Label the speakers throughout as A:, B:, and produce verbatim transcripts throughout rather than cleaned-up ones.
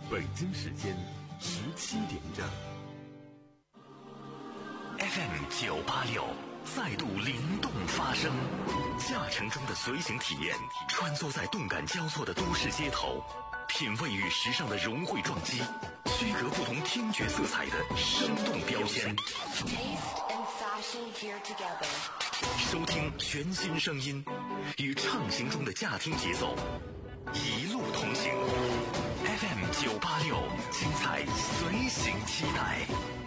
A: 北京时间十七点整。
B: F M 九八六再度灵动发声，驾乘中的随行体验，穿梭在动感交错的都市街头，品味与时尚的融汇撞击，区隔不同听觉色彩的生动标签。收听全新声音，与畅行中的驾听节奏，一路同行。F M 九八六，精彩随行期待。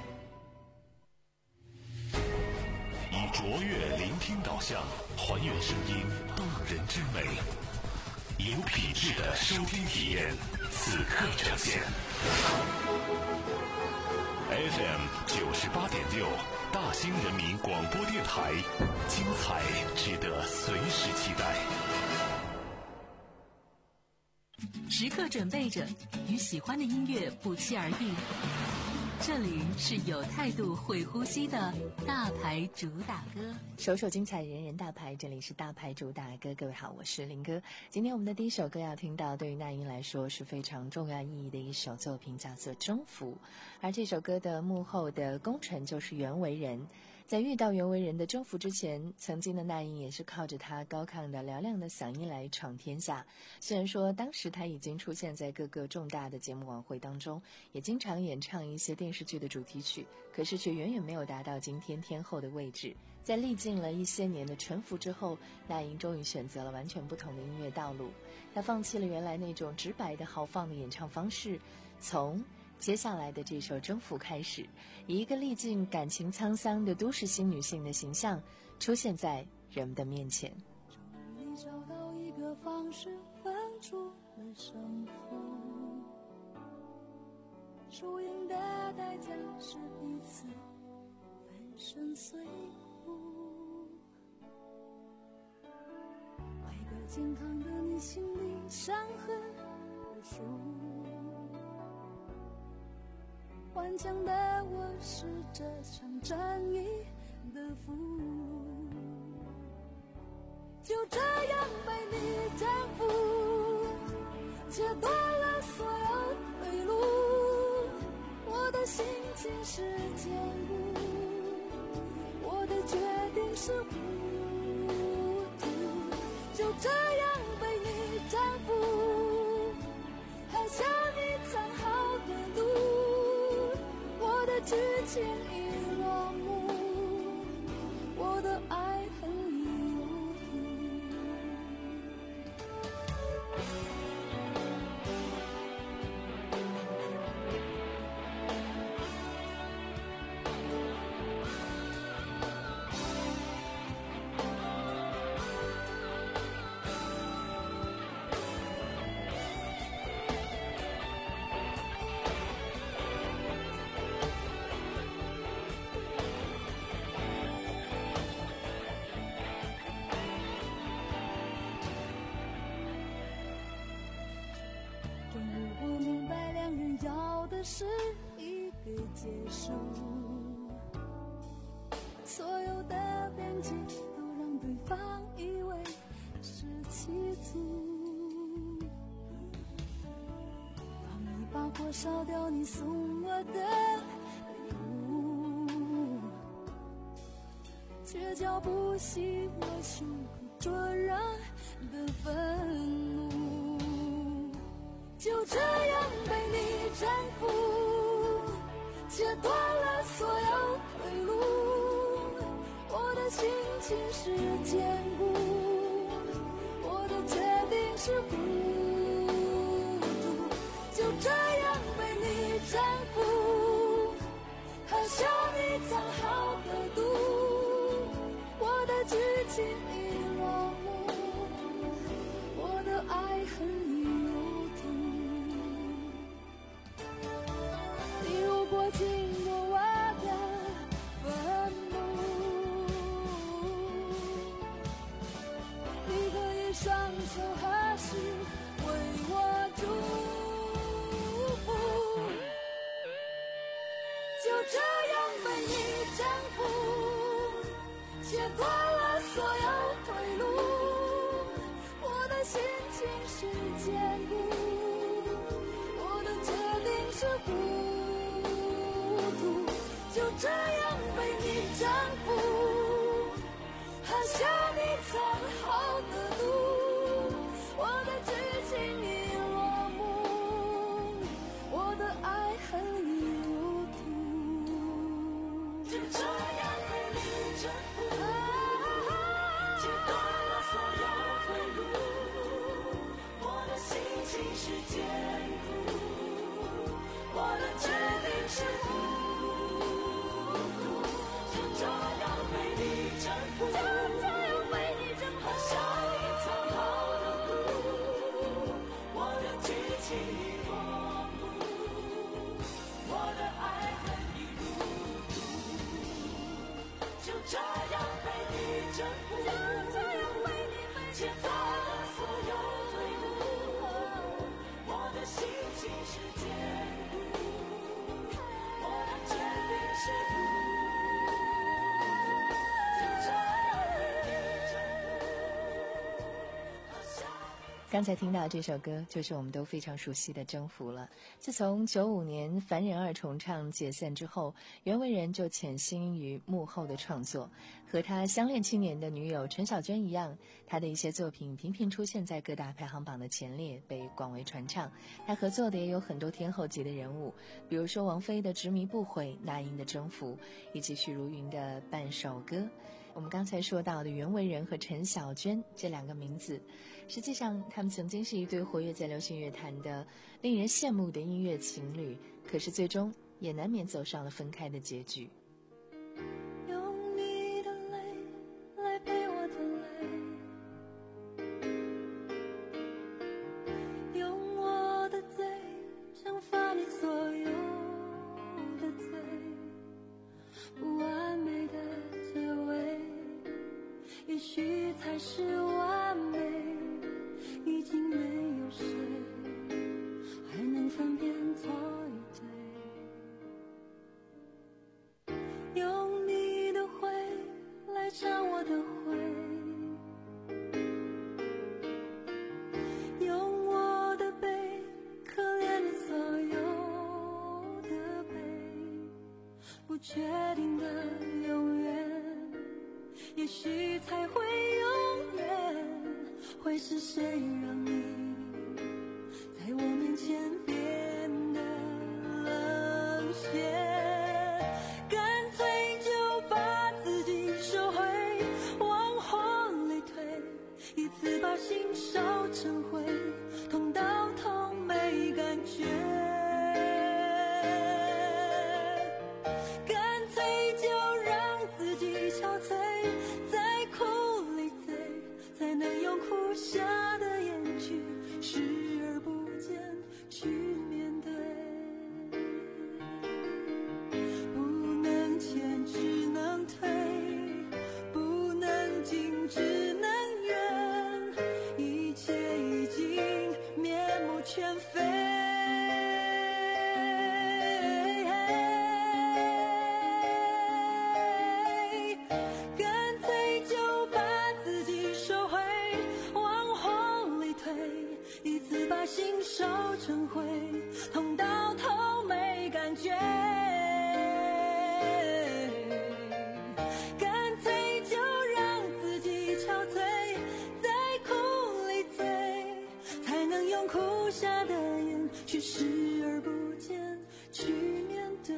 B: 以卓越聆听导向，还原声音动人之美，有品质的收听体验，此刻呈现。F M 九十八点六，大兴人民广播电台，精彩值得随时期待。
C: 时刻准备着，与喜欢的音乐不期而遇。这里是有态度会呼吸的大牌主打歌，
D: 首首精彩，人人大牌。这里是大牌主打歌，各位好，我是林哥。今天我们的第一首歌要听到，对于那英来说是非常重要意义的一首作品，叫做《征服》。而这首歌的幕后的功臣就是袁惟仁。在遇到袁惟仁的征服之前，曾经的那英也是靠着他高亢的嘹亮的嗓音来闯天下。虽然说当时他已经出现在各个重大的节目晚会当中，也经常演唱一些电视剧的主题曲，可是却远远没有达到今天天后的位置。在历尽了一些年的沉浮之后，那英终于选择了完全不同的音乐道路。他放弃了原来那种直白的豪放的演唱方式，从接下来的这首《征服》开始，以一个历尽感情沧桑的都市新女性的形象出现在人们的面前。
E: 终于你找到一个方式分出了胜负，输赢的代价是彼此粉身碎骨，爱的健康的你心里伤痕无数，顽强的我是这场战役的俘虏，就这样被你征服，切断了所有退路，我的心情是坚固，我的决定是糊涂，就这样被你征服，好像你藏好的路，我的剧情已落幕，我的爱恨已入土。是一个结束，所有的边界都让对方以为是欺阻，当你把火烧掉你送我的礼物，却浇不熄我胸口灼热的愤怒，就这样被你征服，切断了所有退路，我的心情是坚固，我的决定是糊涂，就这样被你征服，好像你藏好的毒，我的剧情已落幕，我的爱恨已入土，你如果经过我的坟墓，你可以双手合十为我祝福，就这样被你这样被你征服，好像你藏好的路，我的剧情已落幕，我的爱恨已入土，就这样被你征服，切断了所有退路，我的心情是坚固，我的决定是不，就这样被你征服，就这样被你征服，好像你藏好的路，我的剧情已落幕，我的爱恨已入土，就这样被你征服，就这样被你切断了所有退路，我的心情是坚固，我的决定是不，就这样被你征服，好像
D: 刚才听到这首歌就是我们都非常熟悉的《征服》了。自从九五年凡人二重唱解散之后，袁惟仁就潜心于幕后的创作。和他相恋七年的女友陈小娟一样，他的一些作品频频出现在各大排行榜的前列，被广为传唱。他合作的也有很多天后级的人物，比如说王菲的《执迷不悔》，那英的《征服》，以及许茹芸的《半首歌》。我们刚才说到的袁惟仁和陈小娟这两个名字，实际上他们曾经是一对活跃在流行乐坛的令人羡慕的音乐情侣，可是最终也难免走上了分开的结局。
E: 用你的泪来陪我的泪，用我的嘴惩罚你所有的罪，不完美的结尾也许才是完美，已经没有谁还能分辨错与对，用你的灰来尝我的灰，用我的悲可怜你所有的悲，不确定的永远也许才会永远，会是谁让你在我面前变得冷血，干脆就把自己收回，往后累退，一次把心烧成灰，痛到头没感觉，干脆就让自己憔悴，再苦累赘，才能用哭下的眼去视而不见，去面对，不能前只能退，不能进只能远，一切已经面目全非，干脆就把自己收回，往后累退，一次把心烧成灰，痛到头没感觉，干脆就让自己憔悴，再苦累赘，才能用哭下的眼去视而不见，去面对。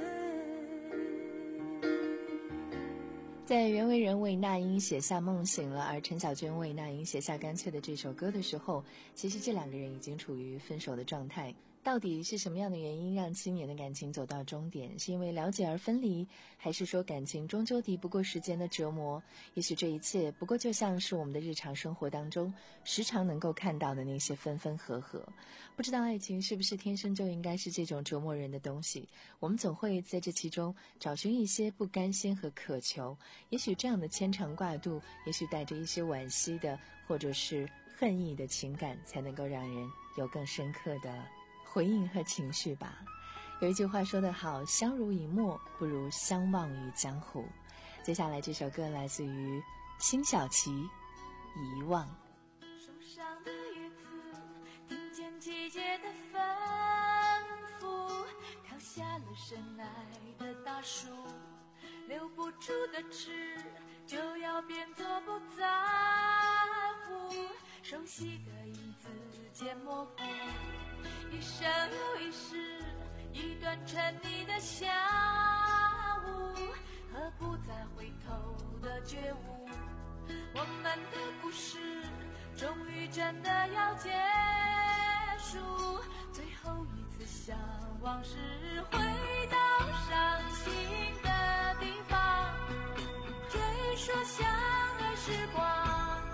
D: 在袁惟仁为那英写下《梦醒了》，而陈小娟为那英写下《干脆》的这首歌的时候，其实这两个人已经处于分手的状态。到底是什么样的原因让七年的感情走到终点？是因为了解而分离，还是说感情终究敌不过时间的折磨？也许这一切不过就像是我们的日常生活当中时常能够看到的那些分分合合。不知道爱情是不是天生就应该是这种折磨人的东西，我们总会在这其中找寻一些不甘心和渴求。也许这样的牵肠挂肚，也许带着一些惋惜的或者是恨意的情感，才能够让人有更深刻的回应和情绪吧。有一句话说得好，相濡以沫不如相忘于江湖。接下来这首歌来自于辛晓琪，遗忘。
E: 树上的叶子听见季节的反复，跳下了深爱的大树， 留不住的痴，就要变作不在乎。熟悉的影子渐模糊，一生又一世，一段沉溺的下午，和不再回头的觉悟。我们的故事终于真的要结束，最后一次向往事回到伤心的地方，追溯相爱时光。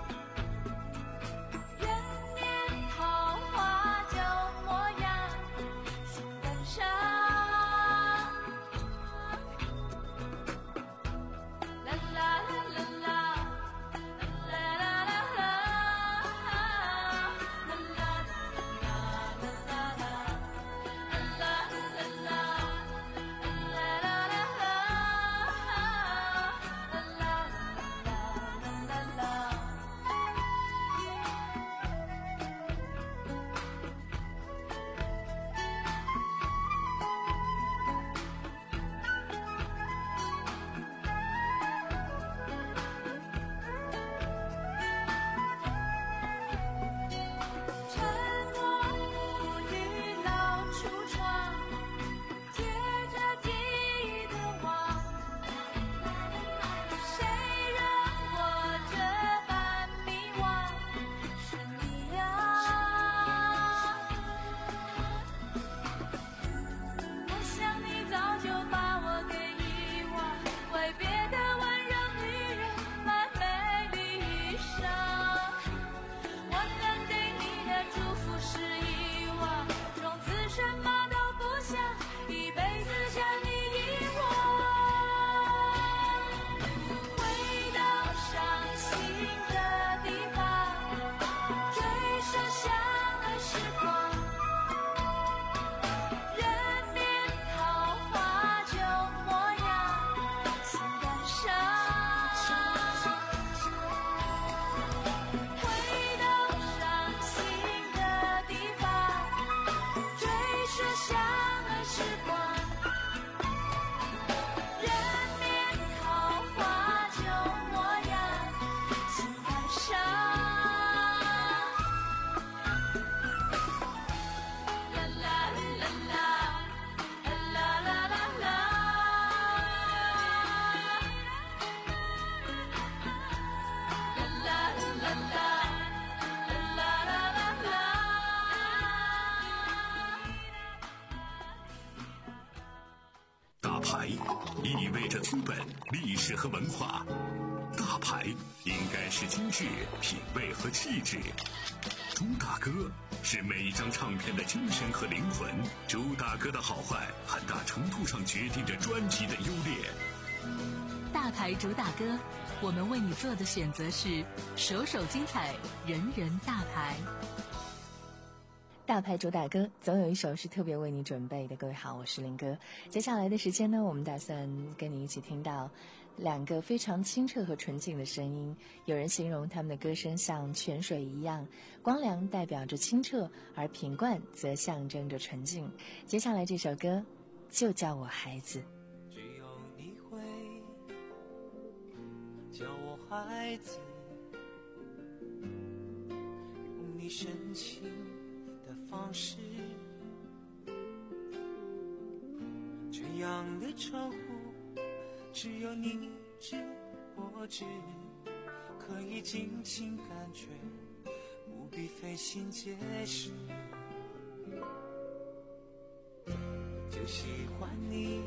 B: 意味着资本、历史和文化。大牌应该是精致、品味和气质。朱大哥是每一张唱片的精神和灵魂。朱大哥的好坏，很大程度上决定着专辑的优劣。
C: 大牌主打歌，我们为你做的选择是首首精彩，人人大牌。
D: 大牌主打歌总有一首是特别为你准备的。各位好，我是林哥。接下来的时间呢，我们打算跟你一起听到两个非常清澈和纯净的声音。有人形容他们的歌声像泉水一样，光良代表着清澈，而品冠则象征着纯净。接下来这首歌就叫我孩子。
F: 只有你会叫我孩子，用你深情的方式，这样的称呼只有你知我知，可以尽情感觉，不必费心解释。就喜欢你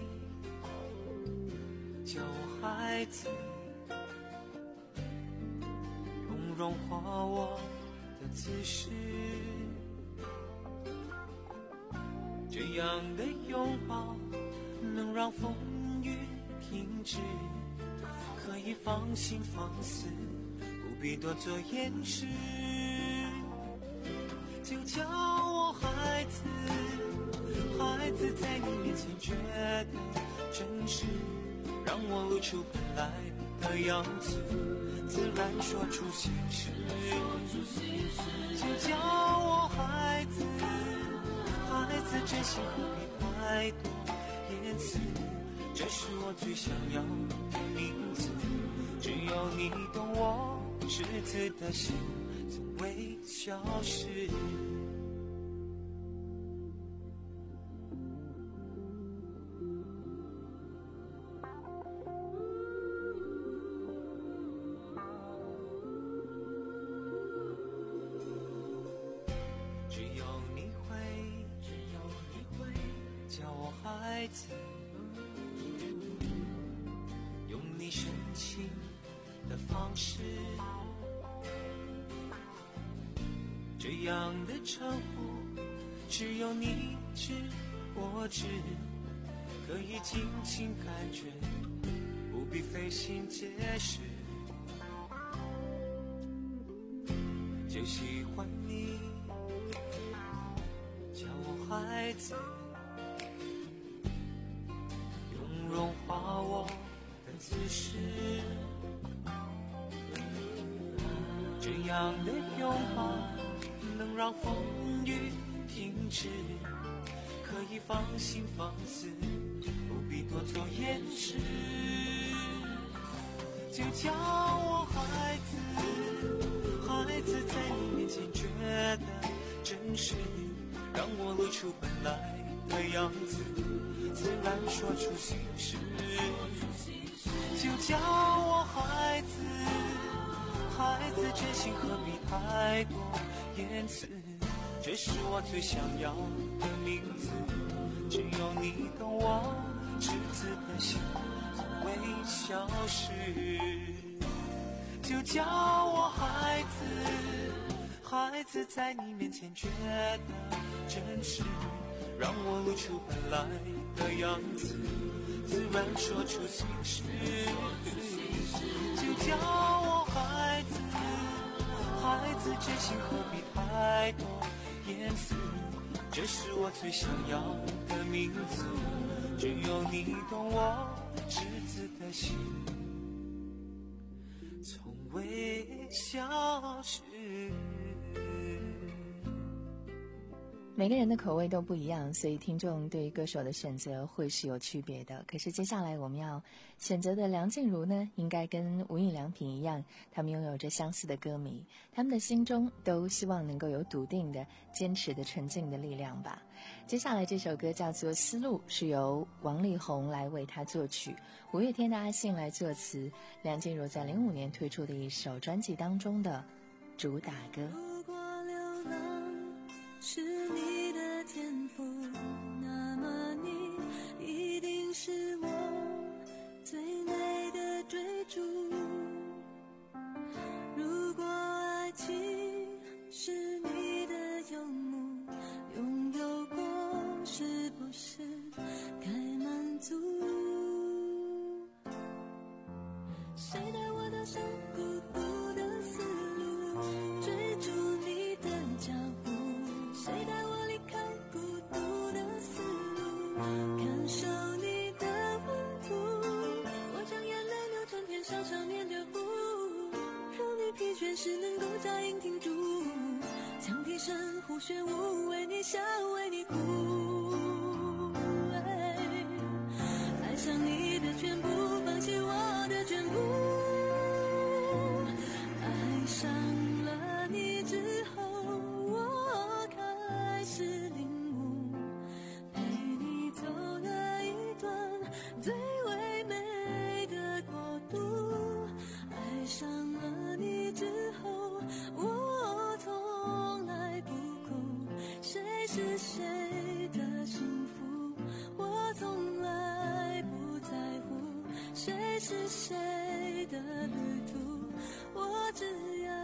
F: 叫我孩子，用融化我的姿势，这样的拥抱能让风雨停止，可以放心放肆，不必多做掩饰。就叫我孩子，孩子在你面前觉得真实，让我露出本来的样子，自然说出心事。就叫我孩子，孩子真心何必太多言辞， 这是我最想要的名字。只有你懂我赤子的心，从未消失。只有你会，只有你会叫我孩子，用你深情的方式，这样的称呼只有你知我知，可以尽情感觉，不必费心解释。就喜欢你叫我孩子，用融化我的姿势，这样的拥抱能让风雨停止，可以放心放肆，不必多做掩饰。就叫我孩子，孩子在你面前觉得真实，让我露出本来的样子，自然说出心事。就叫我孩子，孩子真心何必太多言辞，这是我最想要的名字。只有你懂我赤子的心，从未消失。就叫我孩子，孩子在你面前觉得真实，让我露出本来的样子，自然说出心事。就叫我孩子，孩子真心何必太多言辞，这是我最想要的名字。只有你懂我赤子的心，从未消失。
D: 每个人的口味都不一样，所以听众对于歌手的选择会是有区别的。可是接下来我们要选择的梁静茹呢，应该跟无印良品一样，他们拥有着相似的歌迷，他们的心中都希望能够有笃定的、坚持的、纯净的力量吧。接下来这首歌叫做《丝路》，是由王力宏来为他作曲，五月天的阿信来作词，梁静茹在零五年推出的一首专辑当中的主打歌。
E: 如果流浪是你的天赋，那么你一定是我最美的追逐。如果爱情是你的游牧，拥有过是不是该满足？谁带我踏上孤独的丝路，追逐你的脚步？谁带我离开孤独的丝路，感受你的温度？我将眼泪流成天上少年的舞，让你疲倦时能够佳音停住，将提升呼旋舞，为你笑为你哭。爱上你的全部，放弃我的全部。爱上了你之后，我开始领悟，陪你走了一段最唯美的国度。爱上了你之后，我从来不哭，谁是谁的幸福，我从来不在乎，谁是谁的旅途，我只要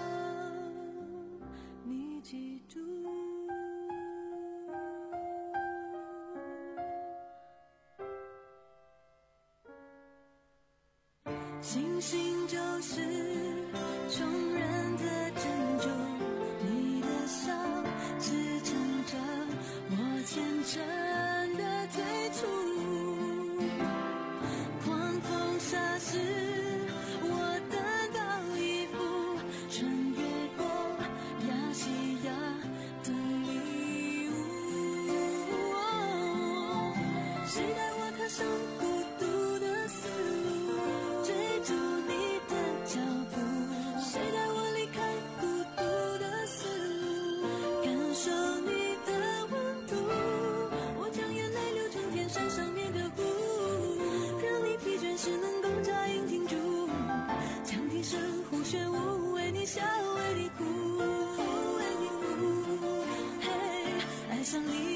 E: 你记住。星星就是穷人的珍珠，你的笑支撑着我虔诚的最初。狂风沙时，我单薄衣服，穿越过亚细亚的礼物。谁带我踏上孤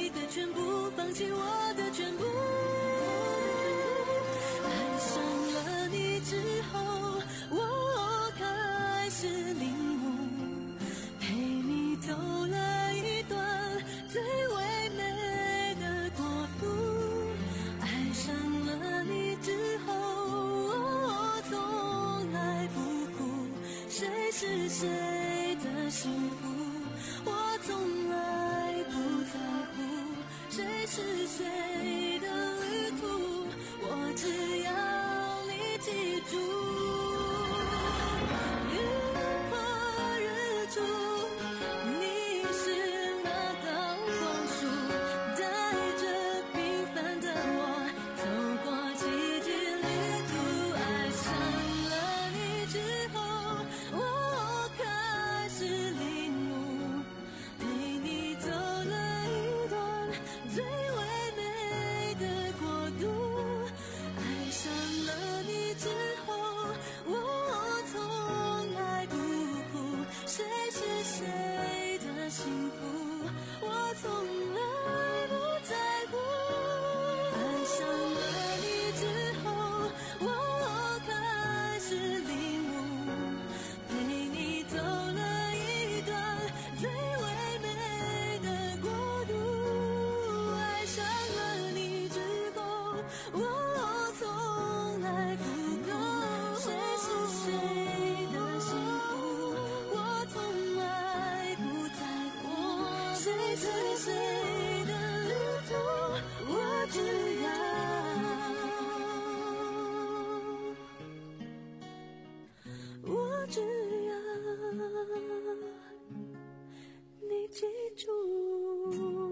E: 你的全部，放弃我的全部。爱上了你之后，我开始领悟，陪你走了一段最唯美的国度。爱上了你之后，我从来不哭，谁是谁的幸福，我从来不在乎，谁是谁的旅途，我只要你记住。日落日出，你是那道光束，带着平凡的我走过奇迹旅途。爱上了你之后，我开始领悟，陪你走了一段最唯美的国度。爱上了你之后，我从来不哭，谁是谁的幸福，我从来不在乎。爱上了你之后，我开始领悟，陪你走了一段最唯美的国度。爱上了你之后，我从来不哭，谁是谁的幸福，我从来不在乎，谁是谁的旅途，我只要，我只要你记住。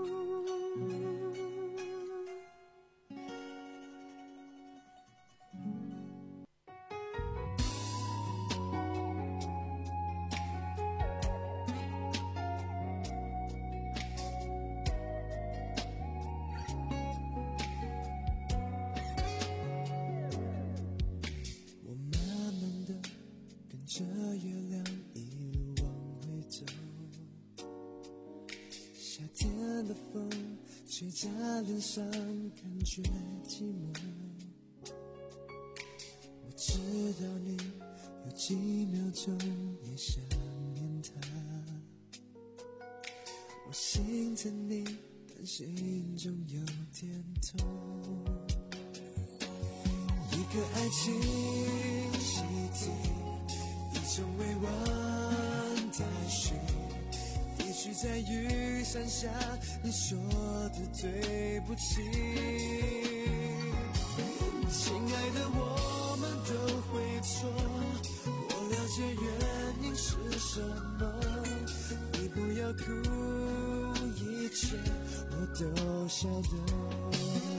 F: 我慢慢的跟着月亮一路往回走，夏天的风吹在脸上，感觉寂寞。我知道你有几秒钟也想念他，我心疼你，但心中有点痛。一个爱情习题，一种委婉待续，也许在雨伞下你说的对不起。亲爱的，我们都会错，我了解原因是什么，你不要哭，一切我都晓得。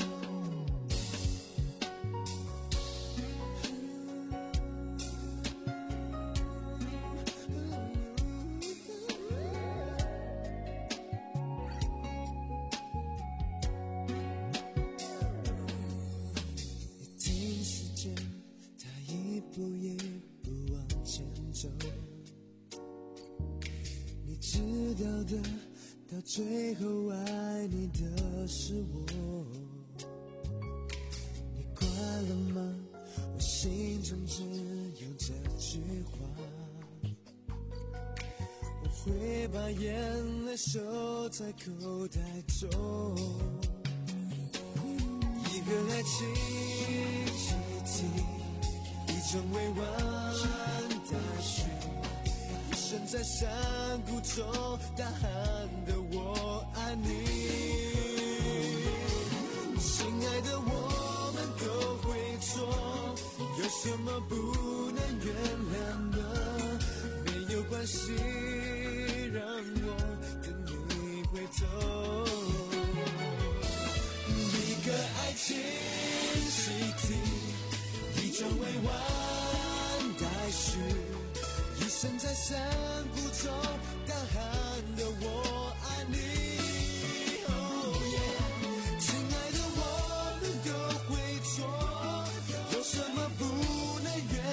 F: 到最后爱你的是我，你快乐吗？我心中只有这句话，我会把眼泪收在口袋中。一个爱情习题，一种委婉待续，身在山谷中大喊的我爱你。亲爱的，我们都会错，有什么不能原谅的？没有关系，让我跟你回头。一个爱情习题，一种委婉待续，一生在山谷中大喊的我爱你。Oh yeah， 亲爱的，我们都会错，有什么不能原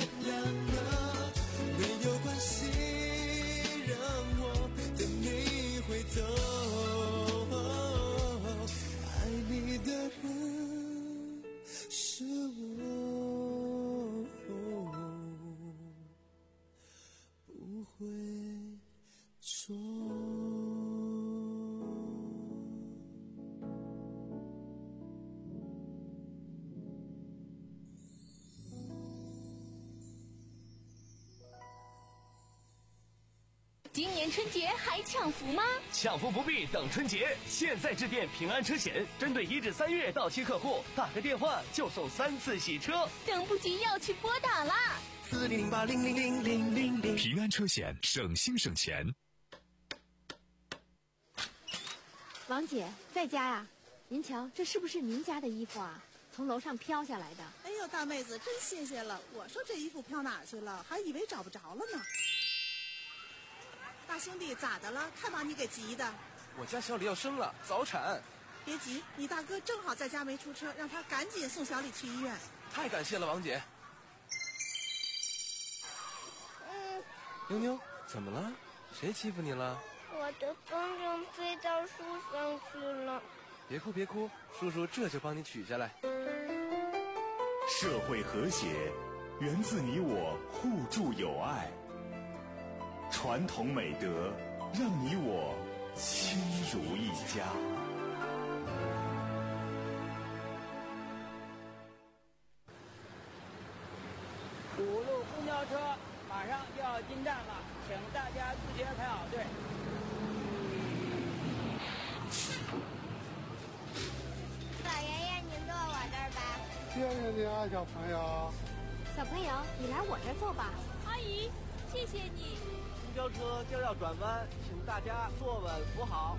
G: 今年春节还抢福吗？
H: 抢福不必等春节，现在致电平安车险，针对一至三月到期客户，打个电话就送三次洗车，
G: 等不及要去拨打啦！
F: 四零零八零零零零零零。
B: 平安车险，省心省钱。
I: 王姐在家呀？您瞧，这是不是您家的衣服啊？从楼上飘下来的。
J: 哎呦，大妹子，真谢谢了！我说这衣服飘哪儿去了，还以为找不着了呢。大兄弟，咋的了？太把你给急的。
K: 我家小李要生了，早产。
J: 别急，你大哥正好在家没出车，让他赶紧送小李去医院。
K: 太感谢了，王姐。
L: 嗯。
K: 妞妞，怎么了？谁欺负你了？
L: 我的风筝飞到树上去了。
K: 别哭别哭，叔叔这就帮你取下来。
B: 社会和谐源自你我互助友爱，传统美德让你我亲如一家。
M: 五路公交车马上就要进站了，请大家自觉排好队。
L: 老爷爷，您坐我这儿吧。
N: 谢谢你啊，小朋友。
I: 小朋友，你来我这儿坐吧。
G: 阿姨，谢谢你。
O: 公交车就要转弯，请大家坐稳扶好。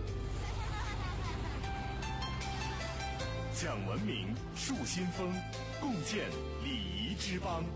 B: 讲文明，树新风，共建礼仪之邦。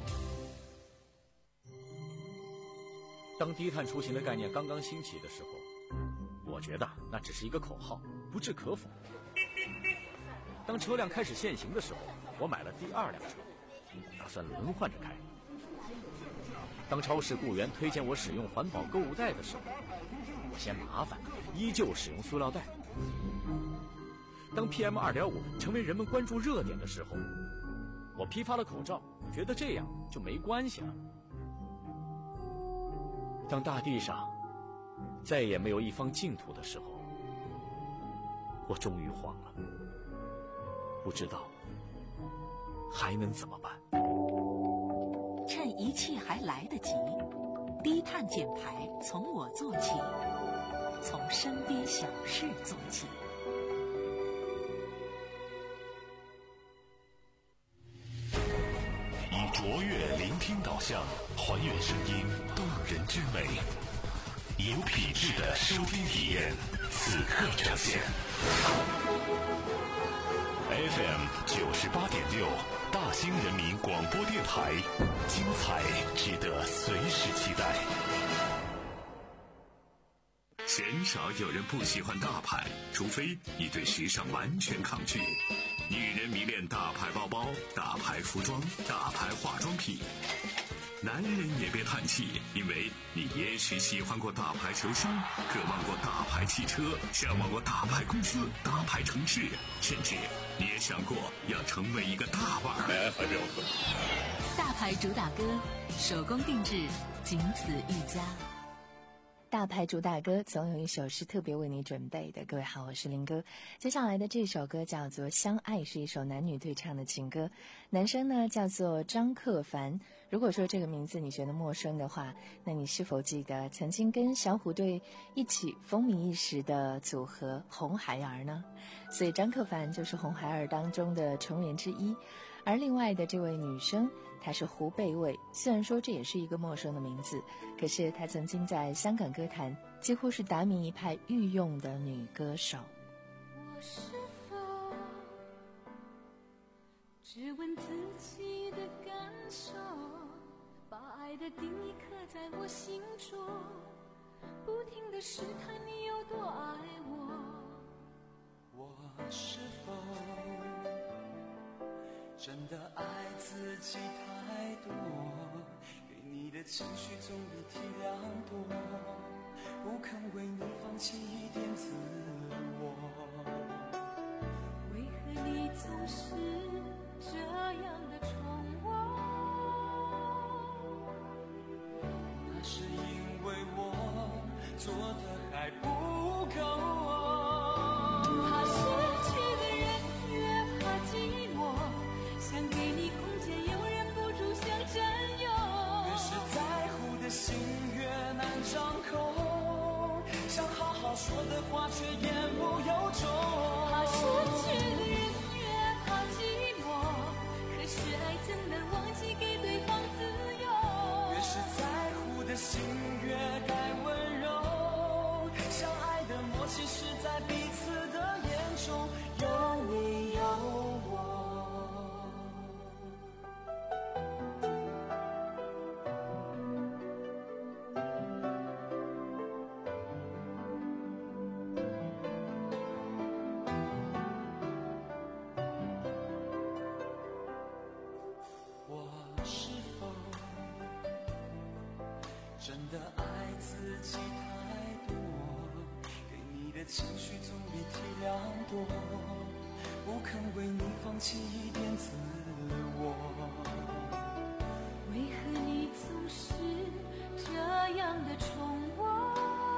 P: 当低碳出行的概念刚刚兴起的时候，我觉得那只是一个口号，不置可否。当车辆开始限行的时候，我买了第二辆车，打算轮换着开。当超市雇员推荐我使用环保购物袋的时候，我嫌麻烦，依旧使用塑料袋。当 P M 二点五 成为人们关注热点的时候，我批发了口罩，觉得这样就没关系了。当大地上再也没有一方净土的时候，我终于慌了，不知道还能怎么办。
C: 趁一切还来得及，低碳减排从我做起，从身边小事做起。
B: 以卓越聆听导向，还原声音动人之美，有品质的收听体验，此刻呈现。F M 九十八点六，大兴人民广播电台，精彩值得随时期待。鲜少有人不喜欢大牌，除非你对时尚完全抗拒。女人迷恋大牌包包、大牌服装、大牌化妆品。男人也别叹气，因为你也许喜欢过大牌球星，渴望过大牌汽车，向往过大牌公司、大牌城市，甚至你也想过要成为一个大腕儿。哎，还没有喝。
C: 大牌主打歌，手工定制，仅此一家。
D: 大牌主打歌总有一首是特别为你准备的。各位好，我是林哥。接下来的这首歌叫做《相爱》，是一首男女对唱的情歌。男生呢叫做张克凡。如果说这个名字你觉得陌生的话，那你是否记得曾经跟小虎队一起风靡一时的组合红孩儿呢？所以张克凡就是红孩儿当中的成员之一。而另外的这位女生，她是胡贝蕙，虽然说这也是一个陌生的名字，可是她曾经在香港歌坛几乎是达明一派御用的女歌手。
E: 我是否只问自己的感受，把爱的定义刻在我心中，不停地试探你有多爱我。
F: 我是否真的爱自己太多，对你的情绪总比体谅多，不肯为你放弃一点自我。
E: 为何你总是这样的宠我？
F: 那是因为我做的还不够。
E: 怕失去的人越怕寂寞，想给你空间又忍不住想占有，
F: 越是在乎的心越难张口。 是否真的爱自己太多？给你的情绪总比体谅多，不肯为你放弃一点自我。
E: 为何你总是这样的宠我？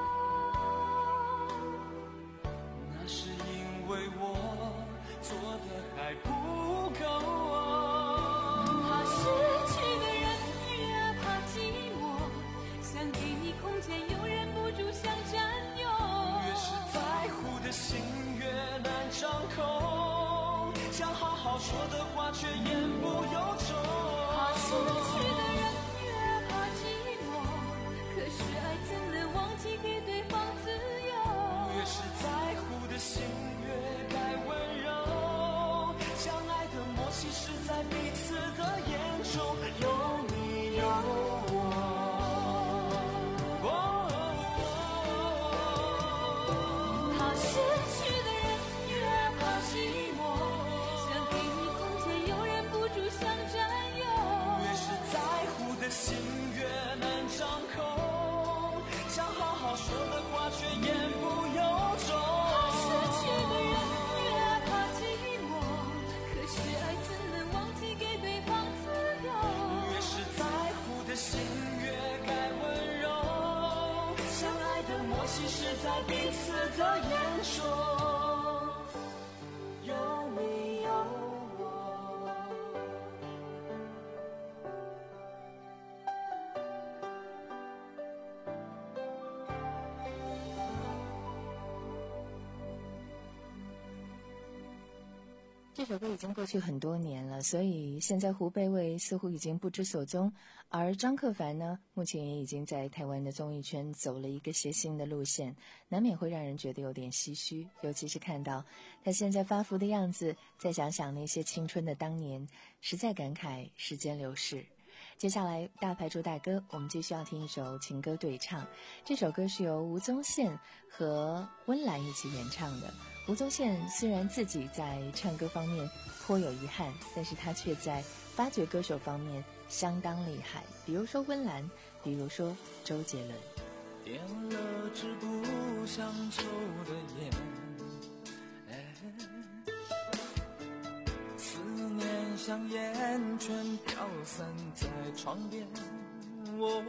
F: 那是因为我做的还不够。
E: 怕失去的人越怕寂寞，想给你空间又忍不住想占有。
F: 越是在乎的心越难张口，想好好说的话却言不由衷。
E: 怕失去的人越怕寂寞，可是爱怎能忘记给对方自由？
F: 越是在乎的心越该温柔，相爱的默契是在彼此的眼中，有你有我。
E: 怕失去的人越怕寂寞，想给你空间又忍不住想占有。
F: 越是在乎的心越难张口，想好好说的话却言不由衷。
E: 怕失去的人越怕寂寞，可是爱怎能忘记给对方自由？
F: 越是在乎的心越该温柔，相爱的默契是在彼此的眼中，有你有我。
D: 这首歌已经过去很多年了，所以现在胡贝卫似乎已经不知所踪，而张克帆呢，目前也已经在台湾的综艺圈走了一个谐星的路线，难免会让人觉得有点唏嘘，尤其是看到他现在发福的样子，再想想那些青春的当年，实在感慨时间流逝。接下来大牌主打歌，我们继续要听一首情歌对唱，这首歌是由吴宗宪和温岚一起演唱的。吴宗宪虽然自己在唱歌方面颇有遗憾，但是他却在发掘歌手方面相当厉害，比如说温岚，比如说周杰伦。
F: 点了支不想抽的烟，思念像烟圈飘散在床边，我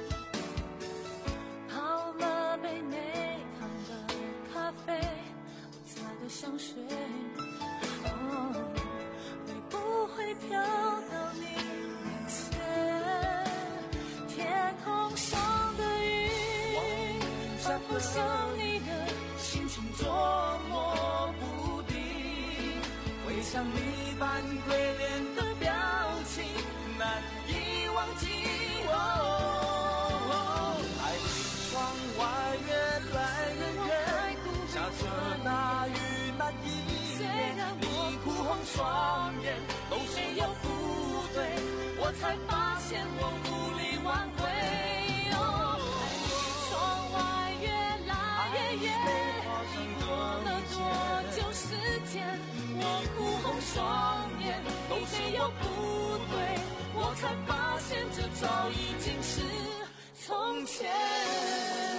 E: 泡了杯没糖的咖啡，擦的香水，哦，会不会飘到你面前？天空上的云，仿佛像你的心情捉摸不定，
F: 会像你般鬼脸的表情，难以忘记。哦，爱离窗外越来越远，下着大雨难以免，你哭红双眼，都是有不对，我才发现我无力挽回。哦，
E: 爱离窗外越来越远，已过了多久时间？我哭红双眼，都是有不对，我才发现这早已经是从前。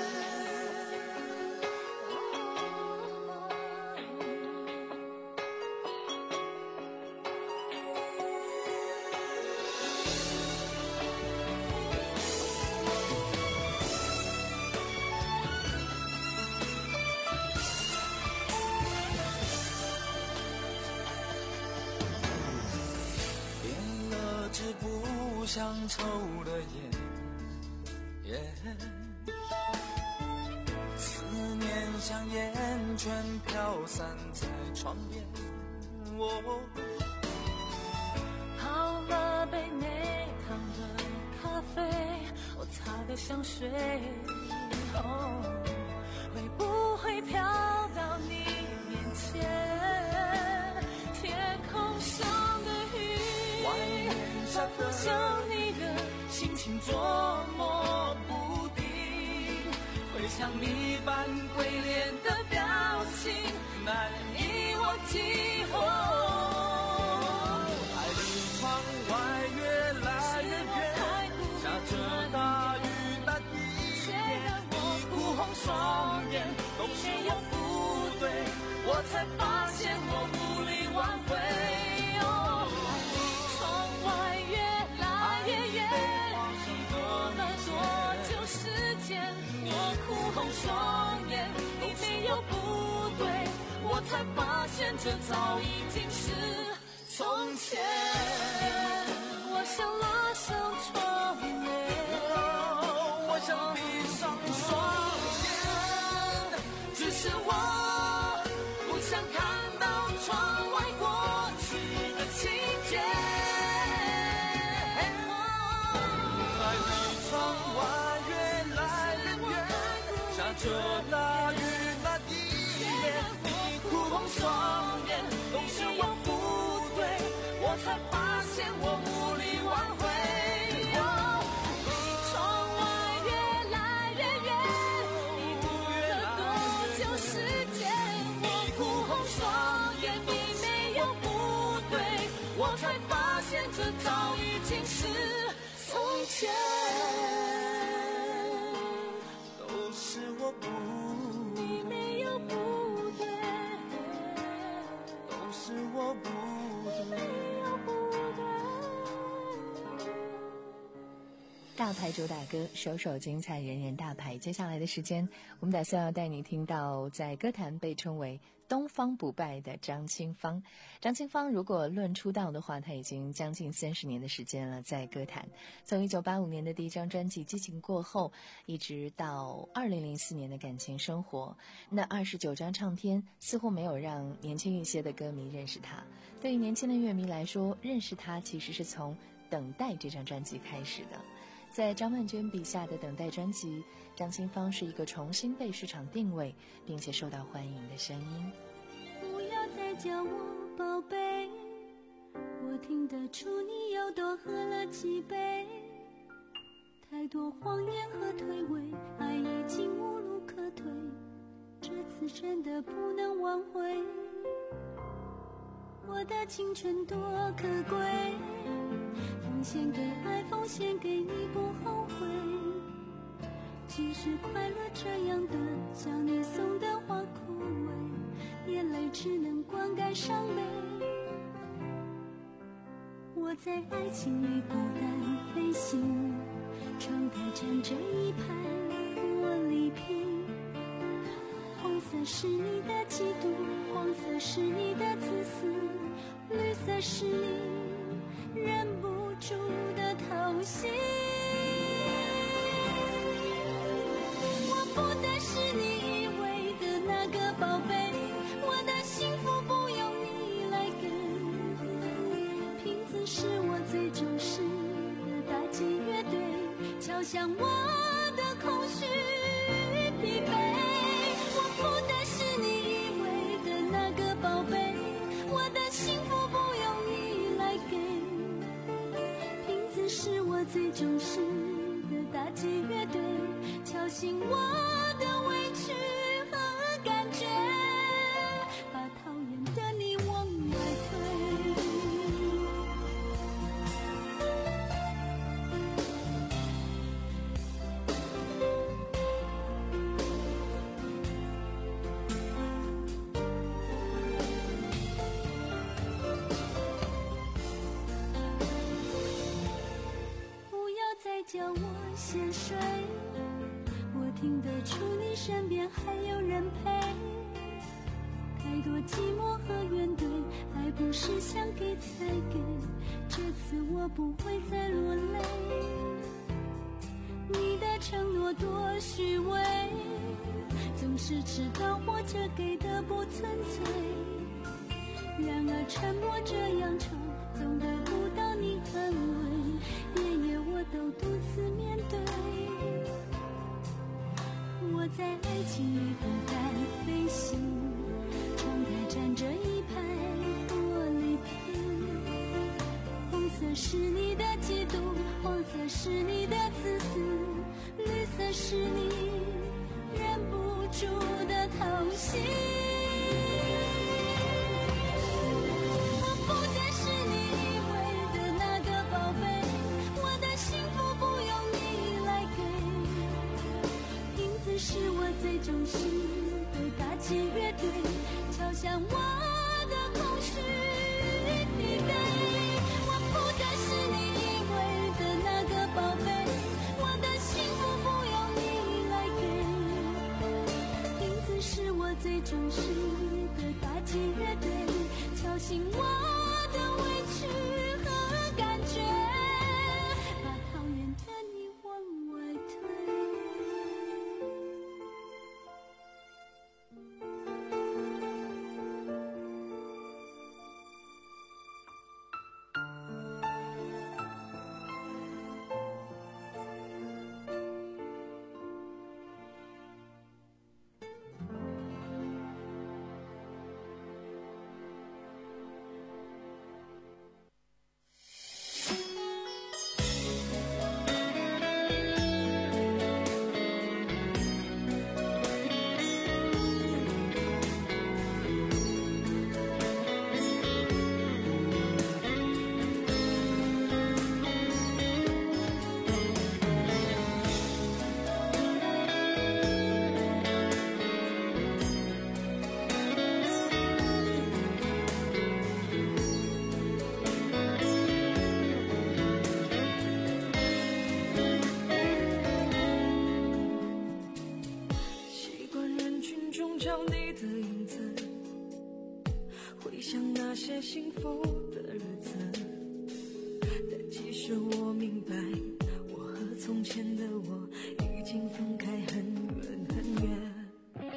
F: 想抽的烟， yeah, 思念像烟圈飘散在床边，我
E: 泡了杯没糖的咖啡，我擦的香水，哦，会不会飘到你面前？天空上的云，仿佛像你的心情捉摸不定，会像你般鬼脸的表情，难以忘记。哦，
F: 爱离窗外越
E: 挽回。哦，窗外越来越远，过了多久时间？我哭红双眼，你没有不对，我才发现这早已经是从前。我想拉上窗帘，
F: 我想闭上双眼，
E: 只是我不想看到窗外过去的情节。
F: 爱离窗外越来越远，下着大雨那一夜，你哭红双眼，都是我不对，我才发现我无力挽回。
E: 我才发现这早已经是从前，
F: 都是我不对，
E: 你没有不对，
F: 都是我不对，
E: 没有不对。
D: 大牌主打歌，首首精彩，人人大牌。接下来的时间，我们打算要带你听到在歌坛被称为东方不败的张清芳。张清芳如果论出道的话，她已经将近三十年的时间了，在歌坛。从一九八五年的第一张专辑《激情过后》，一直到二零零四年的感情生活，那二十九张唱片似乎没有让年轻一些的歌迷认识她。对于年轻的乐迷来说，认识她其实是从《等待》这张专辑开始的。在张曼娟笔下的《等待》专辑，张清芳是一个重新被市场定位并且受到欢迎的声音。
E: 不要再叫我宝贝，我听得出你又多喝了几杯，太多谎言和推诿，爱已经无路可退，这次真的不能挽回。我的青春多可贵，奉献给爱，奉献给你不后悔，即使快乐这样短，像你送的花枯萎，眼泪只能灌溉伤悲。我在爱情里孤单飞行，窗台站着一排玻璃瓶，红色是你的嫉妒，黄色是你的自私，绿色是你忍不住的偷袭。我不再是你以为的那个宝贝，我的幸福不用你来给，瓶子是我最重视的打击乐队，敲响我的空虚与疲惫。我不再是你以为的那个宝贝，我的幸福不用你来给，瓶子是我最重视的打击乐队，敲醒我的委屈和感觉，把讨厌的你往外推。不要再叫我先睡，我听得出你身边还有人陪，太多寂寞和怨怼，爱不是想给才给，这次我不会再落泪。你的承诺多虚伪，总是知道活着给的不纯粹，然而沉默这样长，总得不到你安慰，夜夜我都独自面对。我在爱情里孤单飞行，窗台站着一排玻璃瓶，红色是你的嫉妒，黄色是你的自私，绿色是你忍不住的偷袭。我不再是你以为的那个宝贝，我的幸福不用你来给，瓶子是我最重视的打击乐队，敲响我的空虚最忠实的大气乐队，敲醒我的委屈和感觉，把讨厌的你往外推。
Q: 幸福的日子，但其实我明白，我和从前的我已经分开很远很远。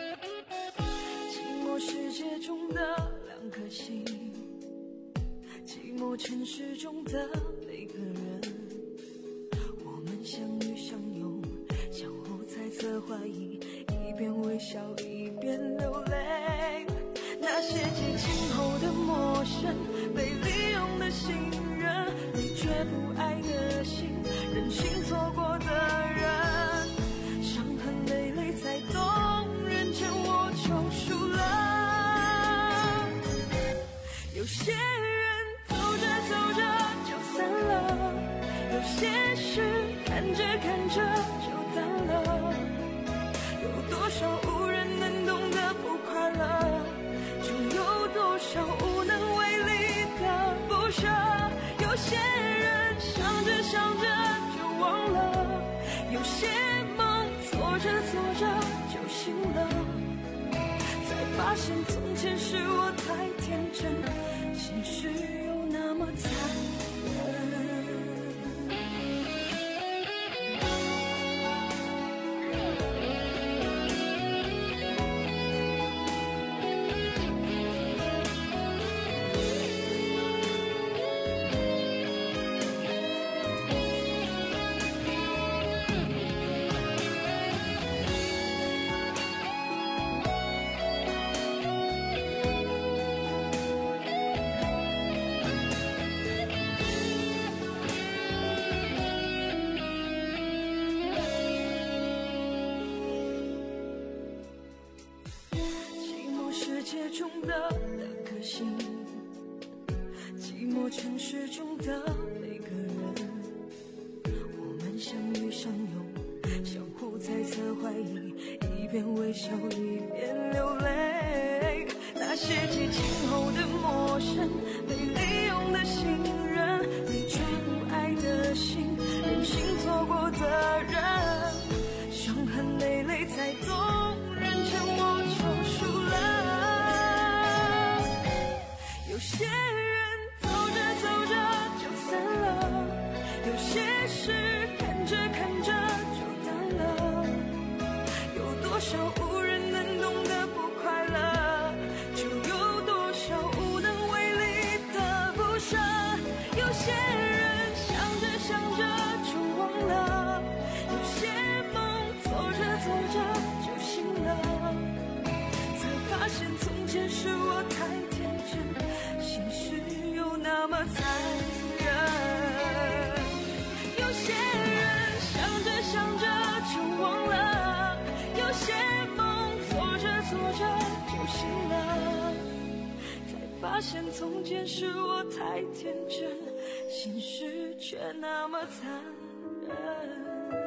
Q: 寂寞世界中的两颗心，寂寞城市中的每个人，我们相遇相拥，相互猜测怀疑，一边微笑一边流泪。那些激情后的陌生，被利用的信任，你却不爱的心，任性错过的人，伤痕累累才懂，认真我就输了。有些人走着走着就散了，有些事看着看着就淡了，有多少无人能懂的不快乐，多少无能为力的不舍，有些人想着想着就忘了，有些梦做着做着就醒了，才发现从前是我太天真，现实又那么残忍。中的两颗心，寂寞城市中的每个人，我们相遇相拥，相互猜测怀疑，一边微笑一边流泪。那些激情后的陌生，被利用的信任，你却不爱的心，任性错过的人，伤痕累累才懂，认真我就输了。有些人走着走着就散了，有些事看着看着就淡了，有多少无人能懂的不快乐，就有多少无能为力的不舍。有些人想着想着就忘了，有些梦做着做着就醒了，才发现从前是我太天真，现实又那么残忍。有些人想着想着就忘了，有些梦做着做着就醒了，才发现从前是我太天真，现实却那么残忍。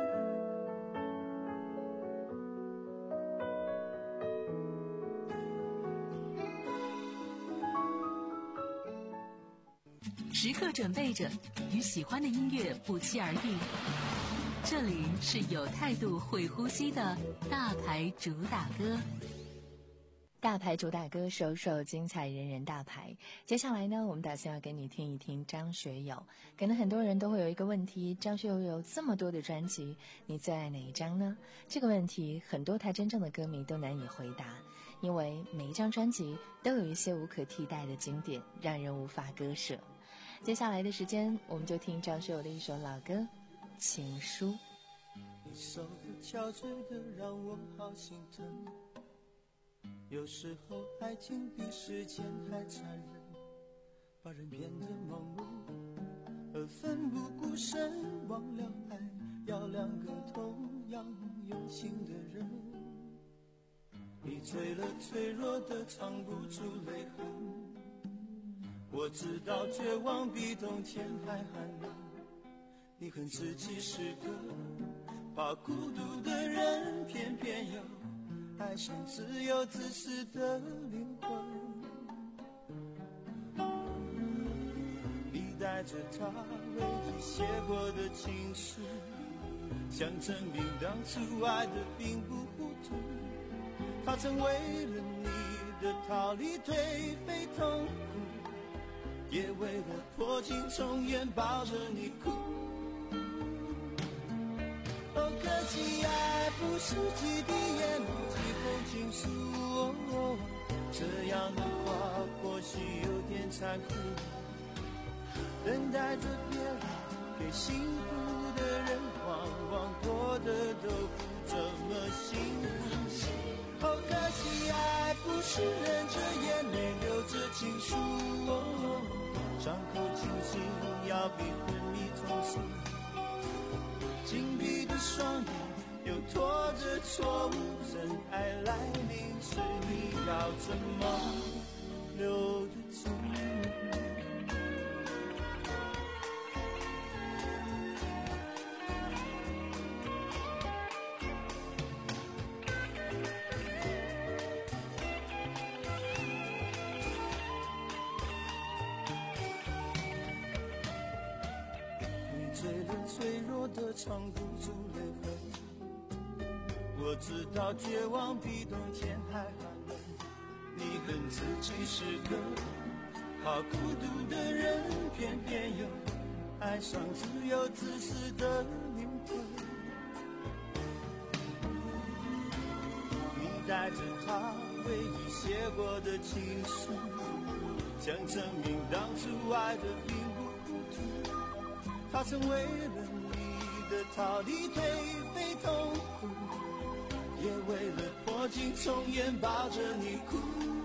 C: 时刻准备着，与喜欢的音乐不期而遇。这里是有态度、会呼吸的大牌主打歌。
D: 大牌主打歌，首首精彩，人人大牌。接下来呢，我们打算要给你听一听张学友。可能很多人都会有一个问题，张学友有这么多的专辑，你最爱哪一张呢？这个问题很多他真正的歌迷都难以回答，因为每一张专辑都有一些无可替代的经典，让人无法割舍。接下来的时间，我们就听张学友的一首老歌《情书》。
F: 你手不憔悴的让我好心疼，有时候爱情比时间还残忍，把人变得盲目而奋不顾身，忘了爱要两个同样用心的人。你醉了脆弱的藏不住泪痕，我知道绝望比冬天还寒冷，你恨自己是个怕孤独的人，偏偏要爱上自由自私的灵魂。你带着他唯一写过的情书，想证明当初爱的并不糊涂。他曾为了你的逃离颓废痛苦，也为了破镜重圆抱着你哭。哦，可惜爱不是几滴眼泪几封情书，哦，这样的话或许有点残酷。等待着别人给幸福的人，往往过得都不怎么幸福。哦，可惜爱不是忍着眼泪流着情书，哦，伤口清醒要比昏迷痛楚。紧闭的双眼又拖着错误，真爱来临时你要怎么留得住？醉了脆弱的藏不住泪痕，我知道绝望比冬天还寒冷，你恨自己是个怕孤独的人，偏偏又爱上自由自私的灵魂。你带着他唯一写过的情书，想证明当初爱的并不糊涂。他曾为了你的逃离颓废痛苦，也为了破镜重圆抱着你哭。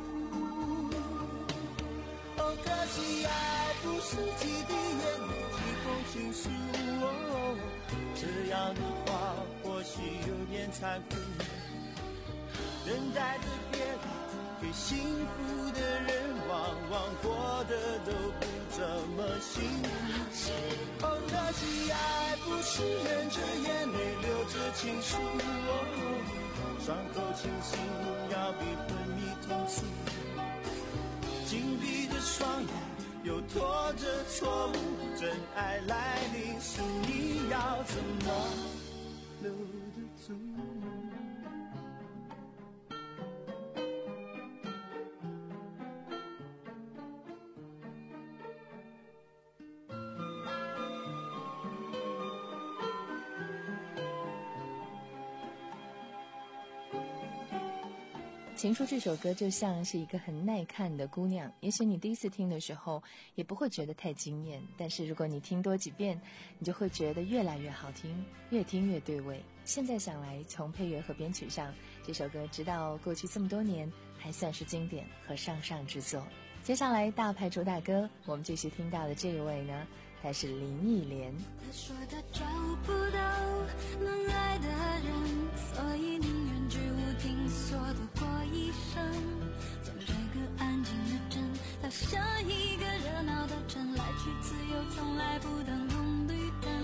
F: 哦，可惜爱不是几滴眼泪几封情书，哦，这样的话或许有点残酷。等待着别人给幸福的人，往往过得都不怎么幸福。哦，可惜爱不是忍着眼泪流着情书，哦，伤口清醒要比昏迷痛楚。紧闭着双眼又拖着错误，真爱来临时你要怎么留得住？
D: 情书这首歌就像是一个很耐看的姑娘，也许你第一次听的时候也不会觉得太惊艳，但是如果你听多几遍，你就会觉得越来越好听，越听越对味。现在想来，从配乐和编曲上，这首歌直到过去这么多年还算是经典和上上之作。接下来大牌主打歌，我们继续听到的这一位呢，她是林忆莲。
Q: 他说他找不到能爱的人，所以宁愿居无定所度过一生，从这个安静的镇到下一个热闹的城，来去自由从来不等红绿灯。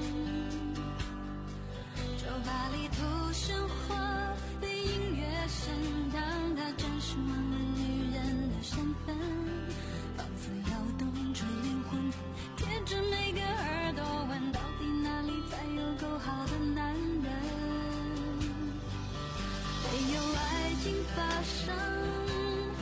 Q: 酒吧里头鲜花的音乐声，让他真实忘了女人的身份，仿佛摇动着灵魂，贴着每个耳朵问，到底哪里才有够好的男人？没有爱情发生，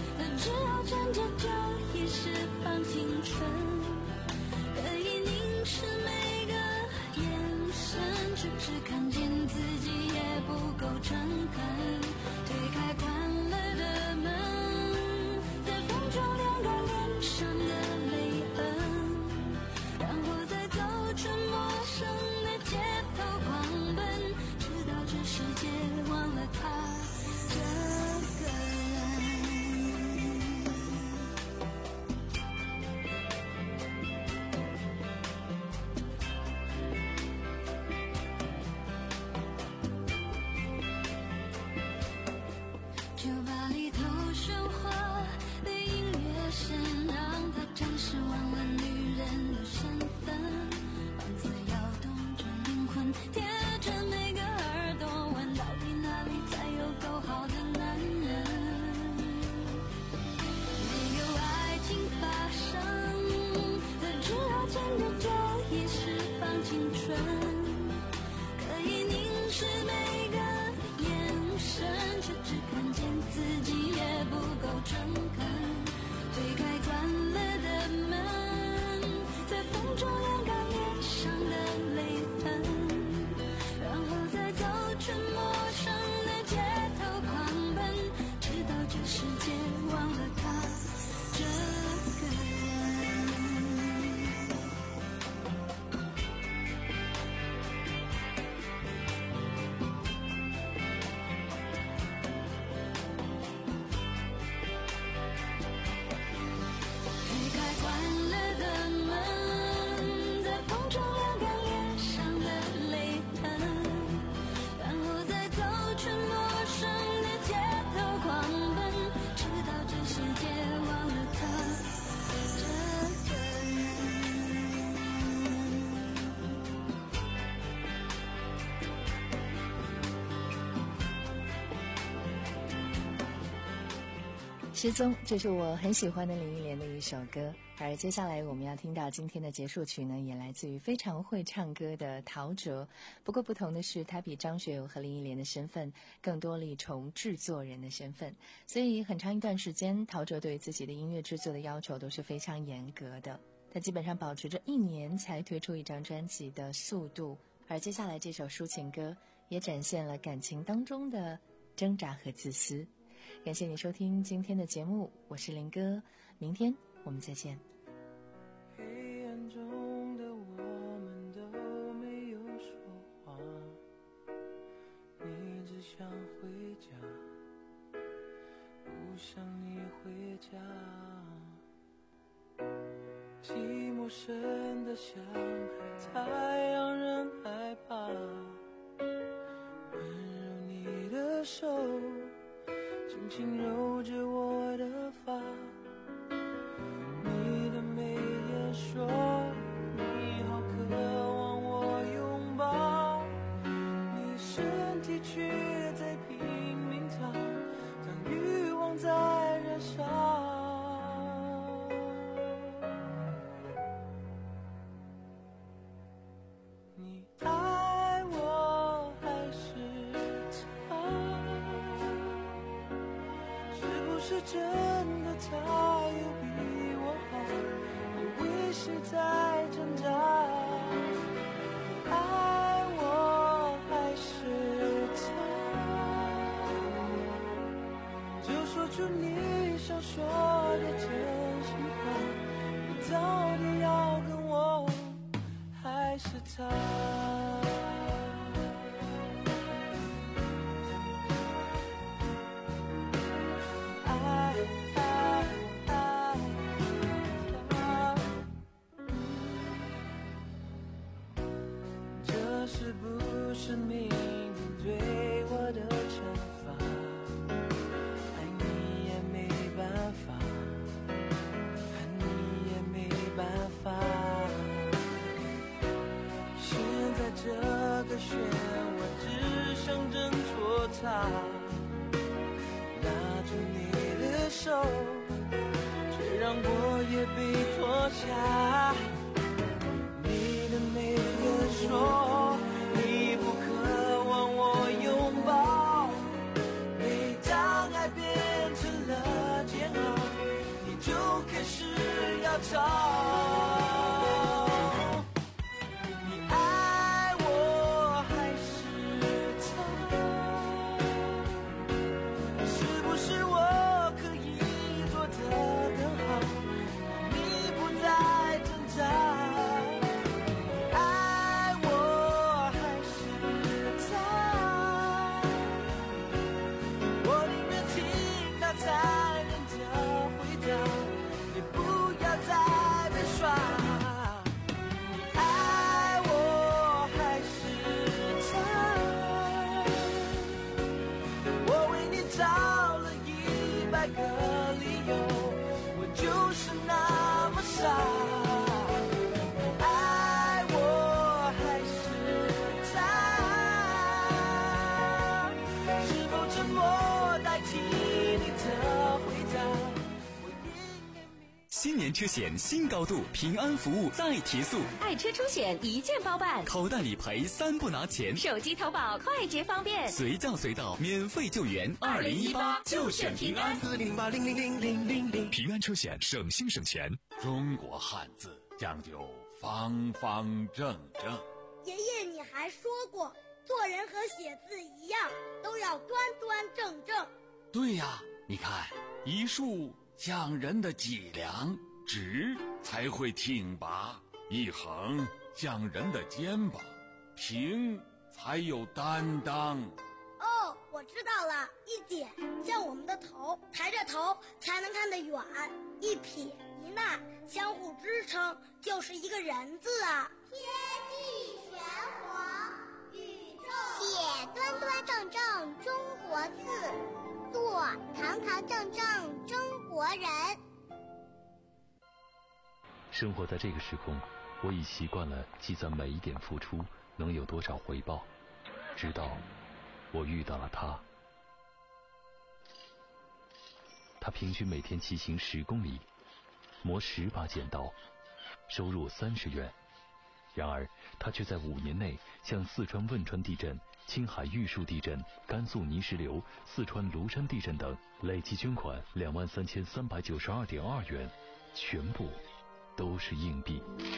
D: 失踪，这是我很喜欢的林忆莲的一首歌。而接下来我们要听到今天的结束曲呢，也来自于非常会唱歌的陶喆。不过不同的是，他比张学友和林忆莲的身份更多了一重制作人的身份，所以很长一段时间，陶喆对自己的音乐制作的要求都是非常严格的。他基本上保持着一年才推出一张专辑的速度。而接下来这首抒情歌也展现了感情当中的挣扎和自私。感谢你收听今天的节目，我是林哥，明天我们再见。
F: 黑暗中的我们都没有说话，你只想回家，不想你回家，寂寞深的像海，太让人害怕，温柔你的手轻轻揉着我的发，你的眉眼说你好渴望我拥抱，你身体却在拼命逃，当欲望在燃烧。你爱我还是他？是真的他有比我好，你为谁在挣扎？爱我还是他？就说出你想说的真心话，你到底要跟我还是他？这是不是命运对我的惩罚？爱你也没办法，恨你也没办法。现在这个漩涡只想挣脱它，拉住你的手，却让我也被拖下。你的眉眼说你不渴望我拥抱，每当爱变成了煎熬，你就开始要逃。你爱我还是他？是不是我可以做得更好，让你不再挣扎？
B: 新年车险新高度，平安服务再提速，
R: 爱车出险一键包办，
B: 口袋理赔三不拿钱，
R: 手机投保快捷方便，
B: 随叫随到免费救援。二零一八就选平安，
F: 四零八零零零零零零，
B: 平安车险省心省钱。
S: 中国汉字讲究方方正正。
T: 爷爷，你还说过，做人和写字一样，都要端端正正。
S: 对呀，你看一竖讲人的脊梁，直才会挺拔；一横讲人的肩膀，平才有担当。
T: 哦，我知道了，一点像我们的头，抬着头才能看得远；一撇一捺相互支撑，就是一个人字啊。
U: 天地玄黄，宇宙写端端正正中国字，做堂堂正正中国人。
A: 生活在这个时空，我已习惯了计算每一点付出能有多少回报，直到我遇到了他。 他平均每天骑行十公里，磨十把剪刀，收入三十元。然而，他却在五年内向四川汶川地震、青海玉树地震、甘肃泥石流、四川庐山地震等累计捐款两万三千三百九十二点二元，全部都是硬币。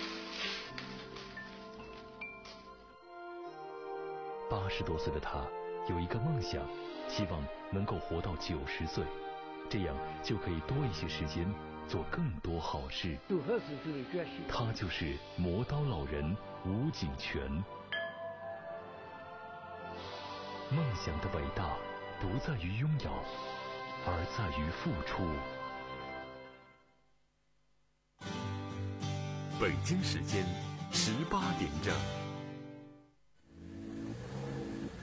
A: 八十多岁的他有一个梦想，希望能够活到九十岁，这样就可以多一些时间做更多好事。他就是磨刀老人吴景全。梦想的伟大不在于拥有，而在于付出。
B: 北京时间十八点整。